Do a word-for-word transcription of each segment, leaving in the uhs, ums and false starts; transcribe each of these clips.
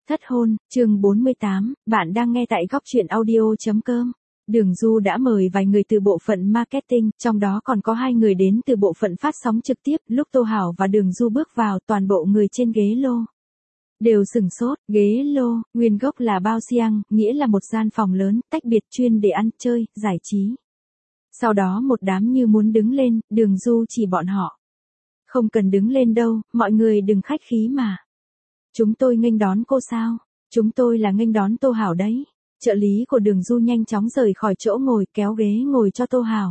Thất hôn, chương bốn mươi tám, bạn đang nghe tại góc truyện audio.com. Đường Du đã mời vài người từ bộ phận marketing, trong đó còn có hai người đến từ bộ phận phát sóng trực tiếp. Lúc Tô Hảo và Đường Du bước vào, toàn bộ người trên ghế lô đều sửng sốt. Ghế lô, nguyên gốc là bao xiang, nghĩa là một gian phòng lớn, tách biệt chuyên để ăn chơi, giải trí. Sau đó một đám như muốn đứng lên, Đường Du chỉ bọn họ. Không cần đứng lên đâu, mọi người đừng khách khí mà. Chúng tôi nghênh đón cô sao? Chúng tôi là nghênh đón Tô Hảo đấy. Trợ lý của Đường Du nhanh chóng rời khỏi chỗ ngồi, kéo ghế ngồi cho Tô Hảo.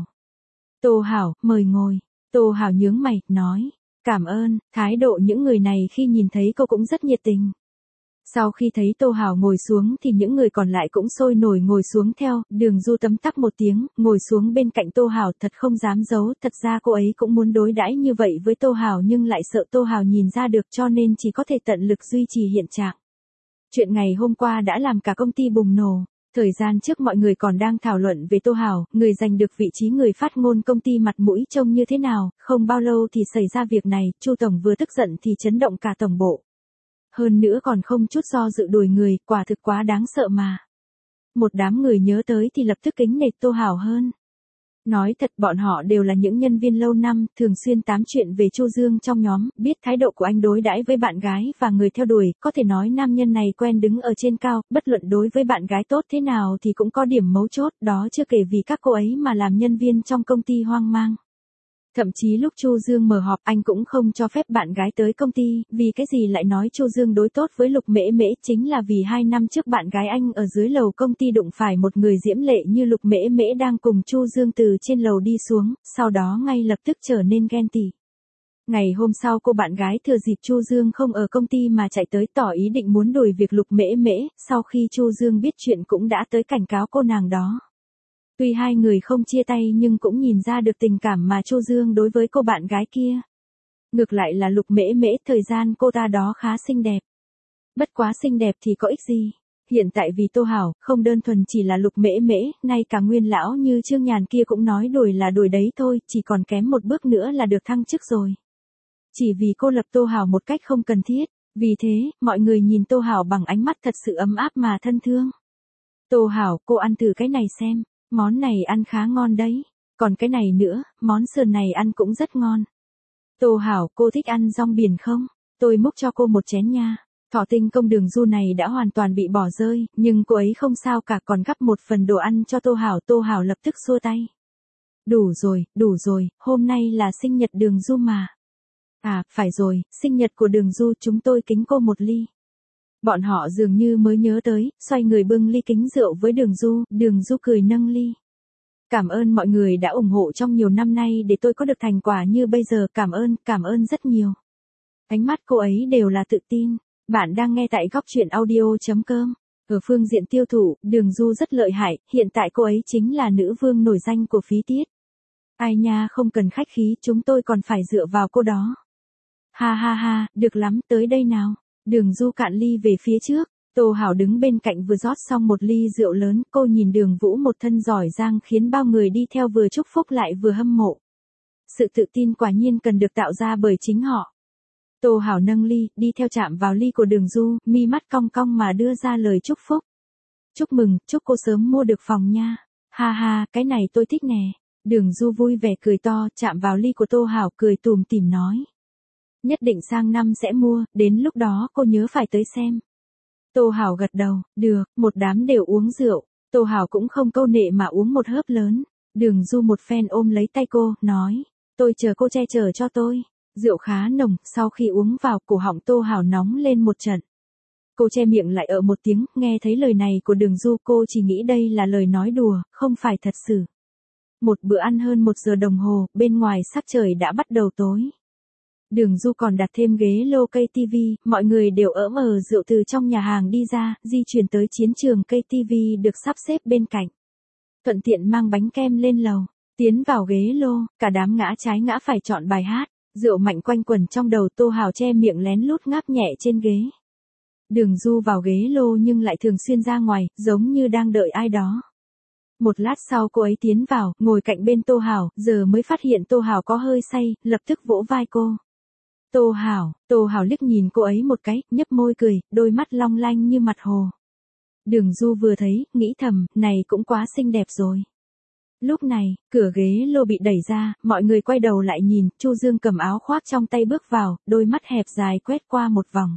Tô Hảo, mời ngồi. Tô Hảo nhướng mày, nói. Cảm ơn. Thái độ những người này khi nhìn thấy cô cũng rất nhiệt tình. Sau khi thấy Tô Hảo ngồi xuống thì những người còn lại cũng sôi nổi ngồi xuống theo. Đường Du tấm tắc một tiếng, ngồi xuống bên cạnh Tô Hảo, thật không dám giấu. Thật ra cô ấy cũng muốn đối đãi như vậy với Tô Hảo nhưng lại sợ Tô Hảo nhìn ra được, cho nên chỉ có thể tận lực duy trì hiện trạng. Chuyện ngày hôm qua đã làm cả công ty bùng nổ. Thời gian trước mọi người còn đang thảo luận về Tô Hảo, người giành được vị trí người phát ngôn công ty mặt mũi trông như thế nào. Không bao lâu thì xảy ra việc này, Chu tổng vừa tức giận thì chấn động cả tổng bộ. Hơn nữa còn không chút do dự đuổi người, quả thực quá đáng sợ mà. Một đám người nhớ tới thì lập tức kính nể Tô Hảo hơn. Nói thật, bọn họ đều là những nhân viên lâu năm, thường xuyên tám chuyện về Chu Dương trong nhóm, biết thái độ của anh đối đãi với bạn gái và người theo đuổi, có thể nói nam nhân này quen đứng ở trên cao, bất luận đối với bạn gái tốt thế nào thì cũng có điểm mấu chốt, đó chưa kể vì các cô ấy mà làm nhân viên trong công ty hoang mang. Thậm chí lúc Chu Dương mở họp anh cũng không cho phép bạn gái tới công ty, vì cái gì lại nói Chu Dương đối tốt với Lục Mễ Mễ, chính là vì hai năm trước bạn gái anh ở dưới lầu công ty đụng phải một người diễm lệ như Lục Mễ Mễ đang cùng Chu Dương từ trên lầu đi xuống, sau đó ngay lập tức trở nên ghen tị. Ngày hôm sau cô bạn gái thừa dịp Chu Dương không ở công ty mà chạy tới tỏ ý định muốn đuổi việc Lục Mễ Mễ, sau khi Chu Dương biết chuyện cũng đã tới cảnh cáo cô nàng đó. Tuy hai người không chia tay nhưng cũng nhìn ra được tình cảm mà Chu Dương đối với cô bạn gái kia. Ngược lại là Lục Mễ Mễ, thời gian cô ta đó khá xinh đẹp. Bất quá xinh đẹp thì có ích gì. Hiện tại vì Tô Hảo, không đơn thuần chỉ là Lục Mễ Mễ, nay cả Nguyên lão như Trương Nhàn kia cũng nói đuổi là đuổi đấy thôi, chỉ còn kém một bước nữa là được thăng chức rồi. Chỉ vì cô lập Tô Hảo một cách không cần thiết, vì thế, mọi người nhìn Tô Hảo bằng ánh mắt thật sự ấm áp mà thân thương. Tô Hảo, cô ăn thử cái này xem. Món này ăn khá ngon đấy. Còn cái này nữa, món sườn này ăn cũng rất ngon. Tô Hảo, cô thích ăn rong biển không? Tôi múc cho cô một chén nha. Thỏ tinh công Đường Du này đã hoàn toàn bị bỏ rơi, nhưng cô ấy không sao cả, còn gắp một phần đồ ăn cho Tô Hảo. Tô Hảo lập tức xua tay. Đủ rồi, đủ rồi, hôm nay là sinh nhật Đường Du mà. À, phải rồi, sinh nhật của Đường Du, chúng tôi kính cô một ly. Bọn họ dường như mới nhớ tới, xoay người bưng ly kính rượu với Đường Du, Đường Du cười nâng ly. Cảm ơn mọi người đã ủng hộ trong nhiều năm nay để tôi có được thành quả như bây giờ, cảm ơn, cảm ơn rất nhiều. Ánh mắt cô ấy đều là tự tin. Bạn đang nghe tại góc truyện audio.com. Ở phương diện tiêu thụ, Đường Du rất lợi hại, hiện tại cô ấy chính là nữ vương nổi danh của phí tiết. Ai nha, không cần khách khí, chúng tôi còn phải dựa vào cô đó. Ha ha ha, được lắm, tới đây nào. Đường Du cạn ly về phía trước, Tô Hảo đứng bên cạnh vừa rót xong một ly rượu lớn, cô nhìn Đường Vũ một thân giỏi giang khiến bao người đi theo vừa chúc phúc lại vừa hâm mộ. Sự tự tin quả nhiên cần được tạo ra bởi chính họ. Tô Hảo nâng ly, đi theo chạm vào ly của Đường Du, mi mắt cong cong mà đưa ra lời chúc phúc. Chúc mừng, chúc cô sớm mua được phòng nha. Ha ha, cái này tôi thích nè. Đường Du vui vẻ cười to, chạm vào ly của Tô Hảo, cười tùm tìm nói. Nhất định sang năm sẽ mua, đến lúc đó cô nhớ phải tới xem. Tô Hảo gật đầu, được, một đám đều uống rượu. Tô Hảo cũng không câu nệ mà uống một hớp lớn. Đường Du một phen ôm lấy tay cô, nói, tôi chờ cô che chở cho tôi. Rượu khá nồng, sau khi uống vào cổ họng Tô Hảo nóng lên một trận. Cô che miệng lại ở một tiếng, nghe thấy lời này của Đường Du cô chỉ nghĩ đây là lời nói đùa, không phải thật sự. Một bữa ăn hơn một giờ đồng hồ, bên ngoài sắc trời đã bắt đầu tối. Đường Du còn đặt thêm ghế lô cây tivi, mọi người đều ỡm ờ rượu từ trong nhà hàng đi ra, di chuyển tới chiến trường cây tivi được sắp xếp bên cạnh. Thuận tiện mang bánh kem lên lầu, tiến vào ghế lô, cả đám ngã trái ngã phải chọn bài hát, rượu mạnh quanh quẩn trong đầu. Tô Hảo che miệng lén lút ngáp nhẹ trên ghế. Đường Du vào ghế lô nhưng lại thường xuyên ra ngoài, giống như đang đợi ai đó. Một lát sau cô ấy tiến vào, ngồi cạnh bên Tô Hảo, giờ mới phát hiện Tô Hảo có hơi say, lập tức vỗ vai cô. Tô Hảo, Tô Hảo liếc nhìn cô ấy một cái, nhấp môi cười, đôi mắt long lanh như mặt hồ. Đường Du vừa thấy, nghĩ thầm, này cũng quá xinh đẹp rồi. Lúc này, cửa ghế lô bị đẩy ra, mọi người quay đầu lại nhìn, Chu Dương cầm áo khoác trong tay bước vào, đôi mắt hẹp dài quét qua một vòng.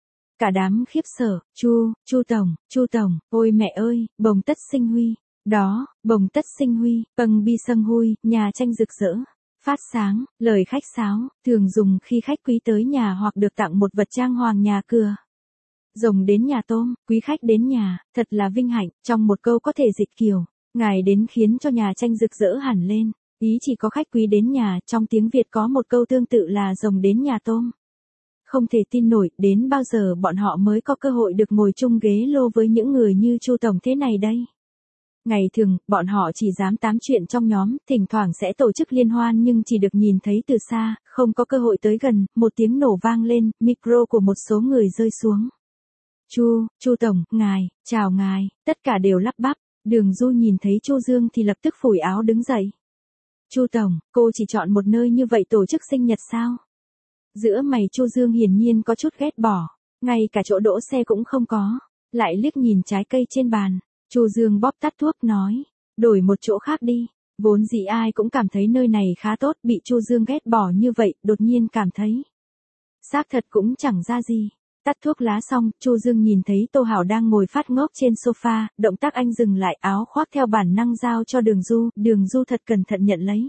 Cả đám khiếp sợ, Chu, Chu Tổng, Chu Tổng, ôi mẹ ơi, bồng tất sinh huy. Đó, bồng tất sinh huy, pâng bi sâng hui, nhà tranh rực rỡ. Phát sáng, lời khách sáo, thường dùng khi khách quý tới nhà hoặc được tặng một vật trang hoàng nhà cửa. Rồng đến nhà tôm, quý khách đến nhà, thật là vinh hạnh, trong một câu có thể dịch kiểu, ngài đến khiến cho nhà tranh rực rỡ hẳn lên, ý chỉ có khách quý đến nhà, trong tiếng Việt có một câu tương tự là rồng đến nhà tôm. Không thể tin nổi, đến bao giờ bọn họ mới có cơ hội được ngồi chung ghế lô với những người như Chu Tổng thế này đây. Ngày thường, bọn họ chỉ dám tám chuyện trong nhóm, thỉnh thoảng sẽ tổ chức liên hoan nhưng chỉ được nhìn thấy từ xa, không có cơ hội tới gần, một tiếng nổ vang lên, micro của một số người rơi xuống. Chu, Chu Tổng, ngài, chào ngài, tất cả đều lắp bắp, Đường Du nhìn thấy Chu Dương thì lập tức phủi áo đứng dậy. Chu Tổng, cô chỉ chọn một nơi như vậy tổ chức sinh nhật sao? Giữa mày Chu Dương hiển nhiên có chút ghét bỏ, ngay cả chỗ đỗ xe cũng không có, lại liếc nhìn trái cây trên bàn. Chu Dương bóp tắt thuốc nói, đổi một chỗ khác đi, vốn dĩ ai cũng cảm thấy nơi này khá tốt, bị Chu Dương ghét bỏ như vậy, đột nhiên cảm thấy. Xác thật cũng chẳng ra gì. Tắt thuốc lá xong, Chu Dương nhìn thấy Tô Hảo đang ngồi phát ngốc trên sofa, động tác anh dừng lại, áo khoác theo bản năng giao cho Đường Du, Đường Du thật cẩn thận nhận lấy.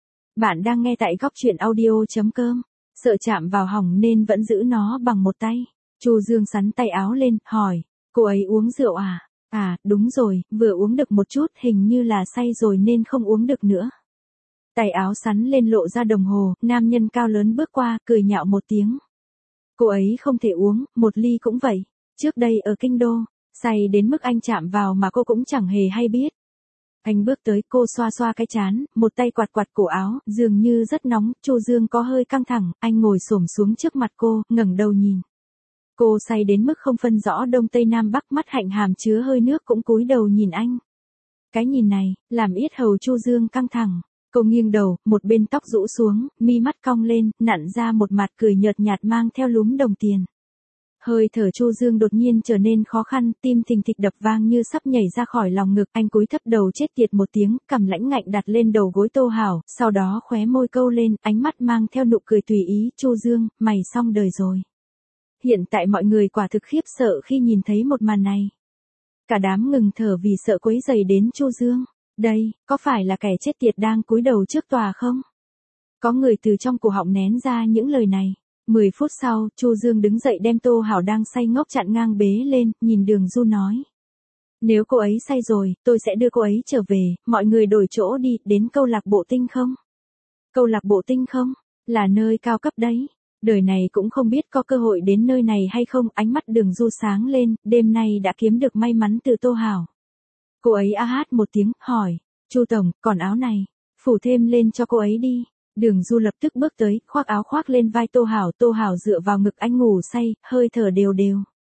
Bạn đang nghe tại góc truyện audio chấm com, sợ chạm vào hỏng nên vẫn giữ nó bằng một tay. Chu Dương sắn tay áo lên, hỏi, cô ấy uống rượu à? À, đúng rồi, vừa uống được một chút, hình như là say rồi nên không uống được nữa. Tay áo sắn lên lộ ra đồng hồ, nam nhân cao lớn bước qua, cười nhạo một tiếng. Cô ấy không thể uống, một ly cũng vậy. Trước đây ở Kinh Đô, say đến mức anh chạm vào mà cô cũng chẳng hề hay biết. Anh bước tới, cô xoa xoa cái trán, một tay quạt quạt cổ áo, dường như rất nóng, Chu Dương có hơi căng thẳng, anh ngồi xổm xuống trước mặt cô, ngẩng đầu nhìn. Cô say đến mức không phân rõ đông tây nam bắc, mắt hạnh hàm chứa hơi nước cũng cúi đầu nhìn anh. Cái nhìn này, làm yết hầu Chu Dương căng thẳng. Cô nghiêng đầu, một bên tóc rũ xuống, mi mắt cong lên, nặn ra một mặt cười nhợt nhạt mang theo lúm đồng tiền. Hơi thở Chu Dương đột nhiên trở nên khó khăn, tim thình thịch đập vang như sắp nhảy ra khỏi lòng ngực, anh cúi thấp đầu chết tiệt một tiếng, cằm lãnh ngạnh đặt lên đầu gối Tô Hảo, sau đó khóe môi câu lên, ánh mắt mang theo nụ cười tùy ý, Chu Dương, mày xong đời rồi. Hiện tại mọi người quả thực khiếp sợ khi nhìn thấy một màn này. Cả đám ngừng thở vì sợ quấy rầy đến Chu Dương. Đây, có phải là kẻ chết tiệt đang cúi đầu trước tòa không? Có người từ trong cổ họng nén ra những lời này. Mười phút sau, Chu Dương đứng dậy đem Tô Hảo đang say ngốc chặn ngang bế lên, nhìn Đường Du nói. Nếu cô ấy say rồi, tôi sẽ đưa cô ấy trở về, mọi người đổi chỗ đi, đến câu lạc bộ Tinh không? Câu lạc bộ Tinh không? Là nơi cao cấp đấy. Đời này cũng không biết có cơ hội đến nơi này hay không, ánh mắt Đường Du sáng lên, đêm nay đã kiếm được may mắn từ Tô Hảo. Cô ấy a hát một tiếng, hỏi, Chu Tổng, còn áo này, phủ thêm lên cho cô ấy đi. Đường Du lập tức bước tới, khoác áo khoác lên vai Tô Hảo, Tô Hảo dựa vào ngực anh ngủ say, hơi thở đều đều.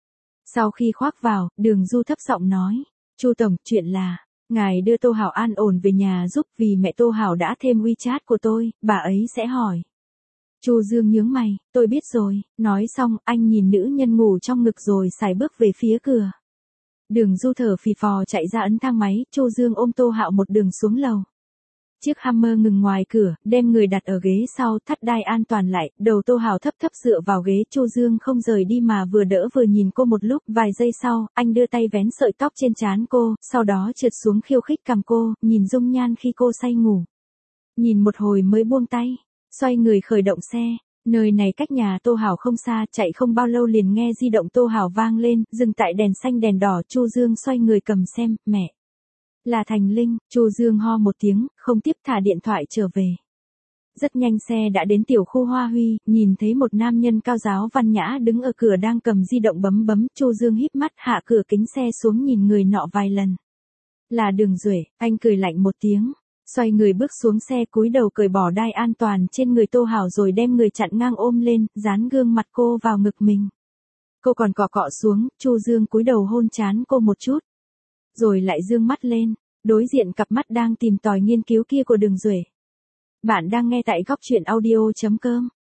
Sau khi khoác vào, Đường Du thấp giọng nói, Chu Tổng, chuyện là, ngài đưa Tô Hảo an ổn về nhà giúp, vì mẹ Tô Hảo đã thêm WeChat của tôi, bà ấy sẽ hỏi. Chu Dương nhướng mày, tôi biết rồi, nói xong, anh nhìn nữ nhân ngủ trong ngực rồi xài bước về phía cửa. Đường Du thở phì phò chạy ra ấn thang máy, Chu Dương ôm Tô Hạo một đường xuống lầu. Chiếc Hummer ngừng ngoài cửa, đem người đặt ở ghế sau, thắt đai an toàn lại, đầu Tô Hạo thấp thấp dựa vào ghế, Chu Dương không rời đi mà vừa đỡ vừa nhìn cô một lúc, vài giây sau, anh đưa tay vén sợi tóc trên trán cô, sau đó trượt xuống khiêu khích cằm cô, nhìn dung nhan khi cô say ngủ. Nhìn một hồi mới buông tay, xoay người khởi động xe. Nơi này cách nhà Tô Hảo không xa, chạy không bao lâu liền nghe di động Tô Hảo vang lên, dừng tại đèn xanh đèn đỏ, Chu Dương xoay người cầm xem, mẹ. Là Thành Linh, Chu Dương ho một tiếng, không tiếp thả điện thoại trở về. Rất nhanh xe đã đến tiểu khu Hoa Huy, nhìn thấy một nam nhân cao giáo văn nhã đứng ở cửa đang cầm di động bấm bấm, Chu Dương híp mắt hạ cửa kính xe xuống nhìn người nọ vài lần. Là Đường Duệ, anh cười lạnh một tiếng. Xoay người bước xuống xe cúi đầu cởi bỏ đai an toàn trên người Tô Hảo rồi đem người chặn ngang ôm lên, dán gương mặt cô vào ngực mình. Cô còn cọ cọ xuống, Chu Dương cúi đầu hôn trán cô một chút. Rồi lại dương mắt lên, đối diện cặp mắt đang tìm tòi nghiên cứu kia của Đường Duệ. Bạn đang nghe tại góc truyện audio chấm com.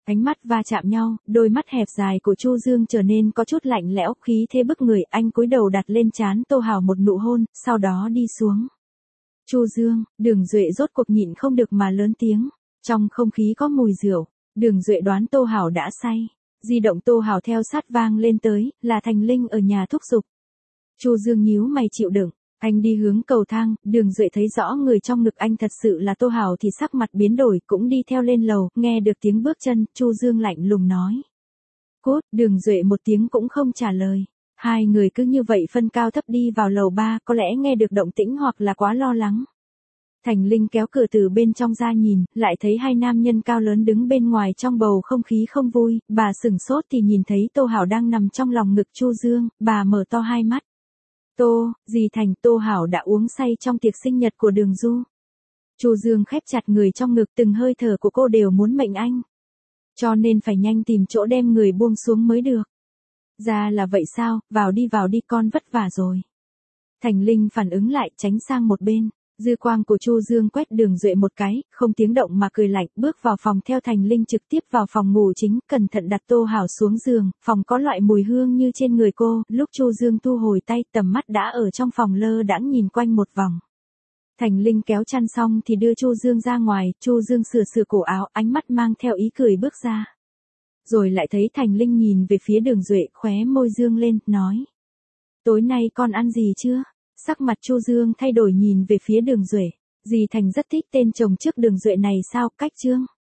Ánh mắt va chạm nhau, đôi mắt hẹp dài của Chu Dương trở nên có chút lạnh lẽo, khí thế bức người, anh cúi đầu đặt lên trán Tô Hào một nụ hôn, sau đó đi xuống. Chu Dương, Đường Duệ rốt cuộc nhịn không được mà lớn tiếng, trong không khí có mùi rượu, Đường Duệ đoán Tô Hào đã say. Di động Tô Hào theo sát vang lên tới, là Thành Linh ở nhà thúc giục. Chu Dương nhíu mày chịu đựng, anh đi hướng cầu thang, Đường Duệ thấy rõ người trong ngực anh thật sự là Tô Hào thì sắc mặt biến đổi, cũng đi theo lên lầu, nghe được tiếng bước chân, Chu Dương lạnh lùng nói. Cút, Đường Duệ một tiếng cũng không trả lời. Hai người cứ như vậy phân cao thấp đi vào lầu ba, có lẽ nghe được động tĩnh hoặc là quá lo lắng. Thành Linh kéo cửa từ bên trong ra nhìn, lại thấy hai nam nhân cao lớn đứng bên ngoài trong bầu không khí không vui, bà sửng sốt thì nhìn thấy Tô Hảo đang nằm trong lòng ngực Chu Dương, bà mở to hai mắt. Tô, dì Thành, Tô Hảo đã uống say trong tiệc sinh nhật của Đường Du. Chu Dương khép chặt người trong ngực, từng hơi thở của cô đều muốn mệnh anh. Cho nên phải nhanh tìm chỗ đem người buông xuống mới được. Ra là vậy sao, vào đi vào đi con vất vả rồi. Thành Linh phản ứng lại tránh sang một bên. Dư quang của Chu Dương quét Đường Duệ một cái, không tiếng động mà cười lạnh, bước vào phòng theo Thành Linh trực tiếp vào phòng ngủ chính, cẩn thận đặt Tô Hảo xuống giường, phòng có loại mùi hương như trên người cô, lúc Chu Dương thu hồi tay, tầm mắt đã ở trong phòng lơ đãng nhìn quanh một vòng. Thành Linh kéo chăn xong thì đưa Chu Dương ra ngoài, Chu Dương sửa sửa cổ áo, ánh mắt mang theo ý cười bước ra. Rồi lại thấy Thành Linh nhìn về phía Đường Duệ, khóe môi dương lên, nói. Tối nay con ăn gì chưa? Sắc mặt Chu Dương thay đổi nhìn về phía Đường Duệ. Dì Thành rất thích tên chồng trước Đường Duệ này sao, cách chương.